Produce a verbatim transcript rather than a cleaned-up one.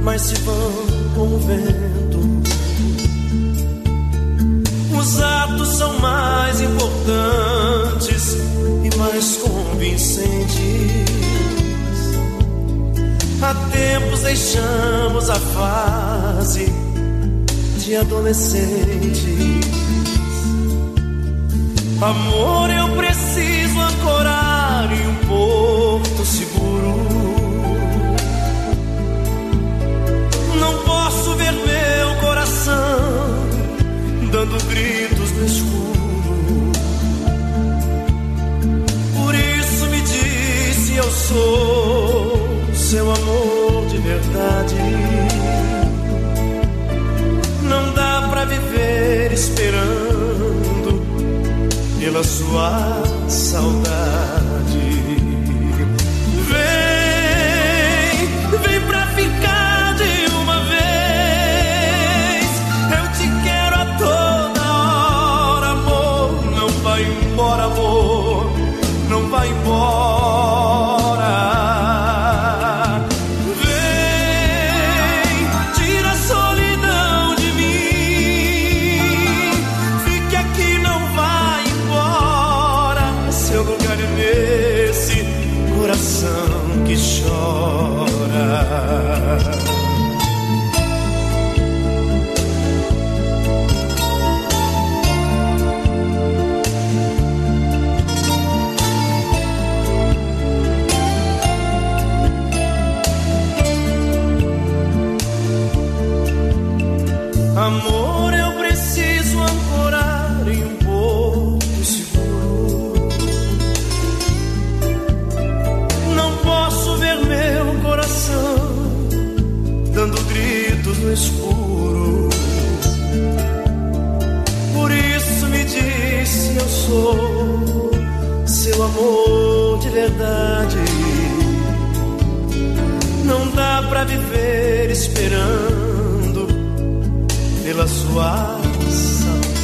mas se vão com o vento. Os atos são mais importantes e mais convincentes. Há tempos deixamos a fase de adolescentes. Amor, eu preciso ancorar em um porto seguro. Não posso ver meu coração dando gritos no escuro. Por isso me disse, eu sou seu amor de verdade. Não dá pra viver esperando pela sua saudade. Vem, vem pra ficar de uma vez. Eu te quero a toda hora, amor. Não vai embora, amor. Não vai embora. Que chora. Amor, eu preciso ancorar em um porto seguro. Não posso ver meu coração dando gritos no escuro. Por isso me disse, eu sou seu amor de verdade. Não dá pra viver esperando pela sua saudade.